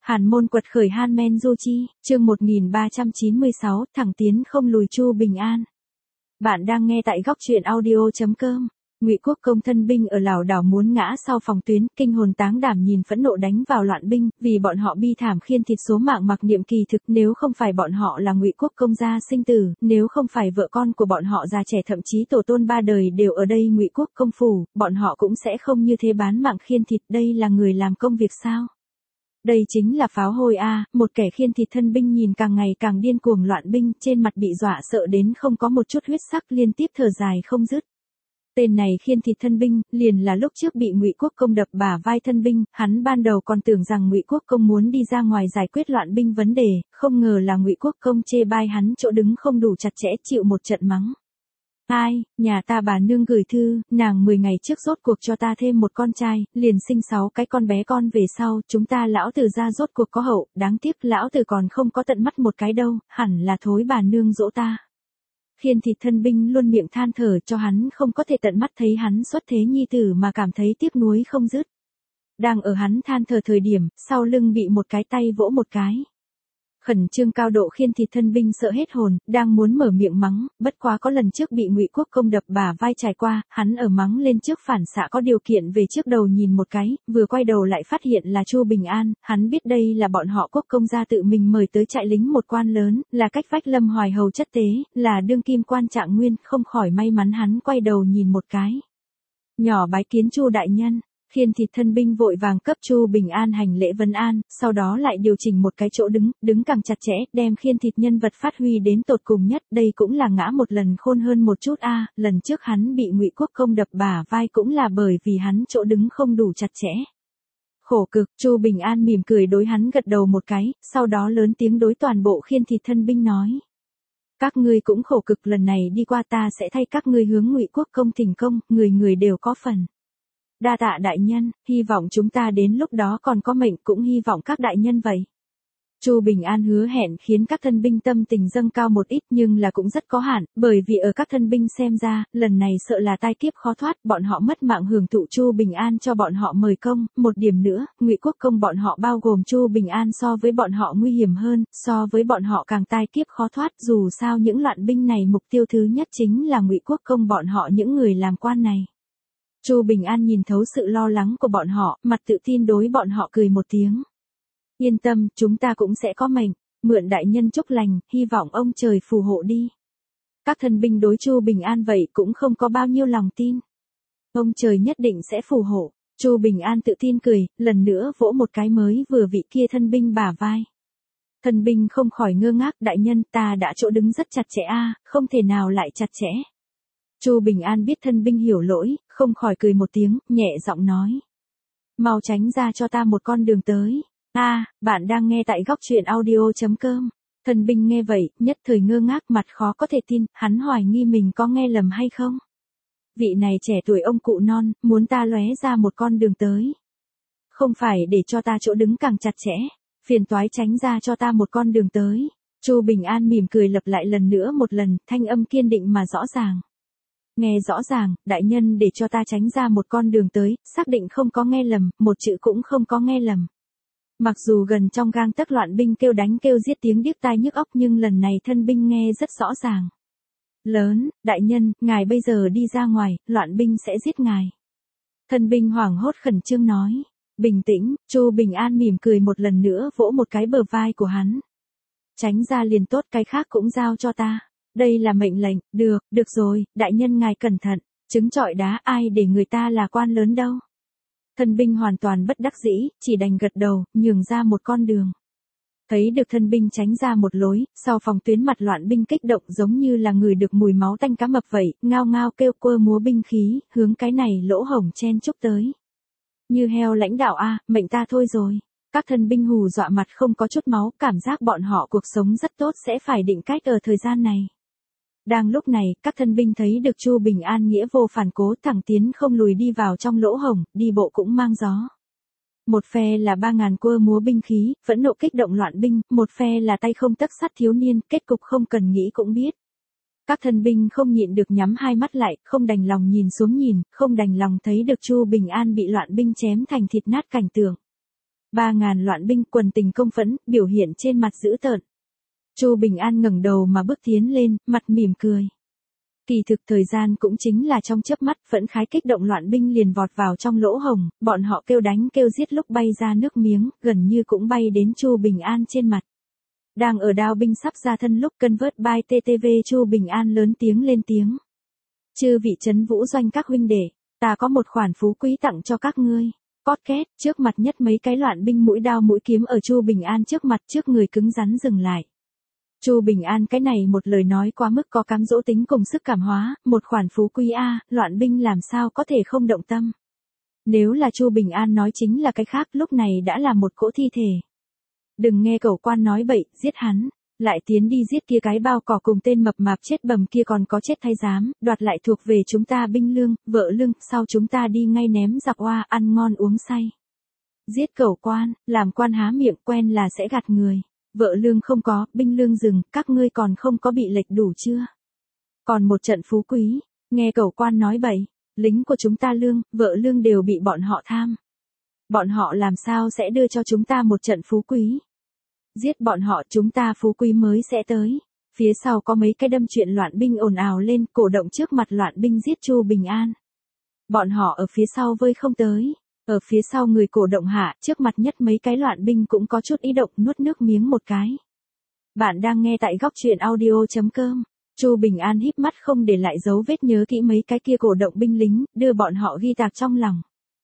Hàn Môn quật khởi Han Men Du Chi, chương 1396, thẳng tiến không lùi Chu Bình An. Bạn đang nghe tại góc truyện audio.com. Ngụy Quốc công thân binh ở Lảo Đảo muốn ngã sau phòng tuyến, kinh hồn táng đảm nhìn phẫn nộ đánh vào loạn binh, vì bọn họ bi thảm khiên thịt số mạng mặc niệm kỳ thực, nếu không phải bọn họ là Ngụy Quốc công gia sinh tử, nếu không phải vợ con của bọn họ già trẻ thậm chí tổ tôn ba đời đều ở đây Ngụy Quốc công phủ, bọn họ cũng sẽ không như thế bán mạng khiên thịt, đây là người làm công việc sao? Đây chính là pháo hôi a, một kẻ khiên thịt thân binh nhìn càng ngày càng điên cuồng loạn binh, trên mặt bị dọa sợ đến không có một chút huyết sắc, liên tiếp thở dài không dứt. Tên này khiên thịt thân binh, liền là lúc trước bị Ngụy Quốc công đập bả vai thân binh, hắn ban đầu còn tưởng rằng Ngụy Quốc công muốn đi ra ngoài giải quyết loạn binh vấn đề, không ngờ là Ngụy Quốc công chê bai hắn chỗ đứng không đủ chặt chẽ, chịu một trận mắng. Ai, nhà ta bà nương gửi thư, nàng 10 ngày trước rốt cuộc cho ta thêm một con trai, liền sinh 6 cái con bé con về sau, chúng ta lão tử ra rốt cuộc có hậu, đáng tiếc lão tử còn không có tận mắt một cái đâu, hẳn là thối bà nương dỗ ta. Khiên thịt thân binh luôn miệng than thở cho hắn không có thể tận mắt thấy hắn xuất thế nhi tử mà cảm thấy tiếc nuối không dứt. Đang ở hắn than thở thời điểm, sau lưng bị một cái tay vỗ một cái. Khẩn trương cao độ khiên thịt thân binh sợ hết hồn, đang muốn mở miệng mắng, bất quá có lần trước bị Ngụy Quốc công đập bả vai trải qua, hắn ở mắng lên trước phản xạ có điều kiện về trước đầu nhìn một cái, vừa quay đầu lại phát hiện là Chu Bình An, hắn biết đây là bọn họ Quốc công gia tự mình mời tới trại lính một quan lớn, là cách vách Lâm Hoài hầu chất tế, là đương kim quan trạng nguyên, không khỏi may mắn hắn quay đầu nhìn một cái. Nhỏ bái kiến Chu đại nhân. Khiên thịt thân binh vội vàng cấp Chu Bình An hành lễ vân an, sau đó lại điều chỉnh một cái chỗ đứng càng chặt chẽ, đem khiên thịt nhân vật phát huy đến tột cùng nhất, đây cũng là ngã một lần khôn hơn một chút a, lần trước hắn bị Ngụy Quốc công đập bả vai cũng là bởi vì hắn chỗ đứng không đủ chặt chẽ. Khổ cực, Chu Bình An mỉm cười đối hắn gật đầu một cái, sau đó lớn tiếng đối toàn bộ khiên thịt thân binh nói. Các ngươi cũng khổ cực, lần này đi qua ta sẽ thay các ngươi hướng Ngụy Quốc công thỉnh công, người người đều có phần. Đa tạ đại nhân, hy vọng chúng ta đến lúc đó còn có mệnh, cũng hy vọng các đại nhân vậy. Chu Bình An hứa hẹn khiến các thân binh tâm tình dâng cao một ít nhưng là cũng rất có hạn, bởi vì ở các thân binh xem ra, lần này sợ là tai kiếp khó thoát, bọn họ mất mạng hưởng thụ Chu Bình An cho bọn họ mời công, một điểm nữa, Ngụy Quốc công bọn họ bao gồm Chu Bình An so với bọn họ nguy hiểm hơn, so với bọn họ càng tai kiếp khó thoát, dù sao những loạn binh này mục tiêu thứ nhất chính là Ngụy Quốc công bọn họ những người làm quan này. Chu Bình An nhìn thấu sự lo lắng của bọn họ, mặt tự tin đối bọn họ cười một tiếng. Yên tâm, chúng ta cũng sẽ có mệnh, mượn đại nhân chúc lành, hy vọng ông trời phù hộ đi. Các thân binh đối Chu Bình An vậy cũng không có bao nhiêu lòng tin. Ông trời nhất định sẽ phù hộ, Chu Bình An tự tin cười, lần nữa vỗ một cái mới vừa vị kia thân binh bả vai. Thân binh không khỏi ngơ ngác, đại nhân ta đã chỗ đứng rất chặt chẽ a, không thể nào lại chặt chẽ. Chu Bình An biết thân binh hiểu lỗi, không khỏi cười một tiếng, nhẹ giọng nói. Mau tránh ra cho ta một con đường tới. Bạn đang nghe tại góc truyện audio.com. Thân binh nghe vậy, nhất thời ngơ ngác, mặt khó có thể tin, hắn hoài nghi mình có nghe lầm hay không. Vị này trẻ tuổi ông cụ non, muốn ta lóe ra một con đường tới. Không phải để cho ta chỗ đứng càng chặt chẽ, phiền toái tránh ra cho ta một con đường tới. Chu Bình An mỉm cười lặp lại lần nữa một lần, thanh âm kiên định mà rõ ràng. Nghe rõ ràng, đại nhân để cho ta tránh ra một con đường tới, xác định không có nghe lầm, một chữ cũng không có nghe lầm. Mặc dù gần trong gang tấc loạn binh kêu đánh kêu giết tiếng điếc tai nhức óc nhưng lần này thân binh nghe rất rõ ràng. Lớn, đại nhân, ngài bây giờ đi ra ngoài, loạn binh sẽ giết ngài. Thân binh hoảng hốt khẩn trương nói. Bình tĩnh, Chu Bình An mỉm cười một lần nữa vỗ một cái bờ vai của hắn. Tránh ra liền tốt, cái khác cũng giao cho ta. Đây là mệnh lệnh, được rồi, đại nhân ngài cẩn thận, trứng trọi đá ai để người ta là quan lớn đâu. Thân binh hoàn toàn bất đắc dĩ, chỉ đành gật đầu, nhường ra một con đường. Thấy được thân binh tránh ra một lối, sau phòng tuyến mặt loạn binh kích động giống như là người được mùi máu tanh cá mập vậy, ngao ngao kêu quơ múa binh khí, hướng cái này lỗ hổng chen chúc tới. Như heo lãnh đạo mệnh ta thôi rồi. Các thân binh hù dọa mặt không có chút máu, cảm giác bọn họ cuộc sống rất tốt sẽ phải định cách ở thời gian này. Đang lúc này, các thân binh thấy được Chu Bình An nghĩa vô phản cố thẳng tiến không lùi đi vào trong lỗ hổng, đi bộ cũng mang gió. Một phe là 3.000 quơ múa binh khí, phẫn nộ kích động loạn binh, một phe là tay không tấc sắt thiếu niên, kết cục không cần nghĩ cũng biết. Các thân binh không nhịn được nhắm hai mắt lại, không đành lòng nhìn xuống nhìn, không đành lòng thấy được Chu Bình An bị loạn binh chém thành thịt nát cảnh tượng. 3.000 loạn binh quần tình công phẫn, biểu hiện trên mặt dữ tợn. Chu Bình An ngẩng đầu mà bước tiến lên, mặt mỉm cười. Kỳ thực thời gian cũng chính là trong chớp mắt, phẫn khái kích động loạn binh liền vọt vào trong lỗ hồng, bọn họ kêu đánh kêu giết lúc bay ra nước miếng, gần như cũng bay đến Chu Bình An trên mặt. Đang ở đao binh sắp ra thân lúc convert by TTV Chu Bình An lớn tiếng lên tiếng. Chư vị trấn vũ doanh các huynh đệ, ta có một khoản phú quý tặng cho các ngươi. Cót két, trước mặt nhất mấy cái loạn binh mũi đao mũi kiếm ở Chu Bình An trước mặt trước người cứng rắn dừng lại. Chu Bình An cái này một lời nói quá mức có cám dỗ tính cùng sức cảm hóa, một khoản phú quý a, loạn binh làm sao có thể không động tâm. Nếu là Chu Bình An nói chính là cái khác, lúc này đã là một cỗ thi thể. Đừng nghe cẩu quan nói bậy, giết hắn, lại tiến đi giết kia cái bao cỏ cùng tên mập mạp chết bầm kia còn có chết thay giám, đoạt lại thuộc về chúng ta binh lương, vợ lương, sau chúng ta đi ngay ném giặc oa, ăn ngon uống say. Giết cẩu quan, làm quan há miệng quen là sẽ gạt người. Vợ lương không có, binh lương dừng, các ngươi còn không có bị lệch đủ chưa? Còn một trận phú quý, nghe cẩu quan nói bậy, lính của chúng ta lương, vợ lương đều bị bọn họ tham. Bọn họ làm sao sẽ đưa cho chúng ta một trận phú quý? Giết bọn họ, chúng ta phú quý mới sẽ tới. Phía sau có mấy cái đâm chuyện loạn binh ồn ào lên, cổ động trước mặt loạn binh giết Chu Bình An. Bọn họ ở phía sau vơi không tới. Ở phía sau người cổ động hạ, trước mặt nhất mấy cái loạn binh cũng có chút ý động, nuốt nước miếng một cái. Bạn đang nghe tại góc truyện audio.com. Chu Bình An híp mắt không để lại dấu vết nhớ kỹ mấy cái kia cổ động binh lính, đưa bọn họ ghi tạc trong lòng.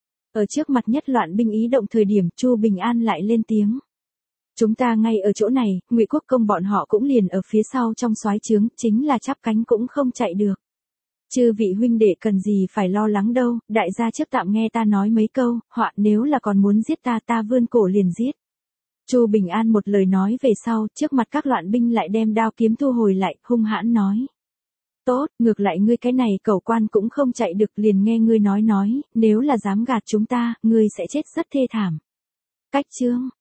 Ở trước mặt nhất loạn binh ý động thời điểm, Chu Bình An lại lên tiếng. Chúng ta ngay ở chỗ này, Ngụy Quốc công bọn họ cũng liền ở phía sau trong soái trướng, chính là chắp cánh cũng không chạy được. Chư vị huynh đệ cần gì phải lo lắng đâu, đại gia trước tạm nghe ta nói mấy câu, họa nếu là còn muốn giết ta vươn cổ liền giết. Chu Bình An một lời nói về sau, trước mặt các loạn binh lại đem đao kiếm thu hồi lại, hung hãn nói. Tốt, ngược lại ngươi cái này cẩu quan cũng không chạy được, liền nghe ngươi nói, nếu là dám gạt chúng ta, ngươi sẽ chết rất thê thảm. Cách chương,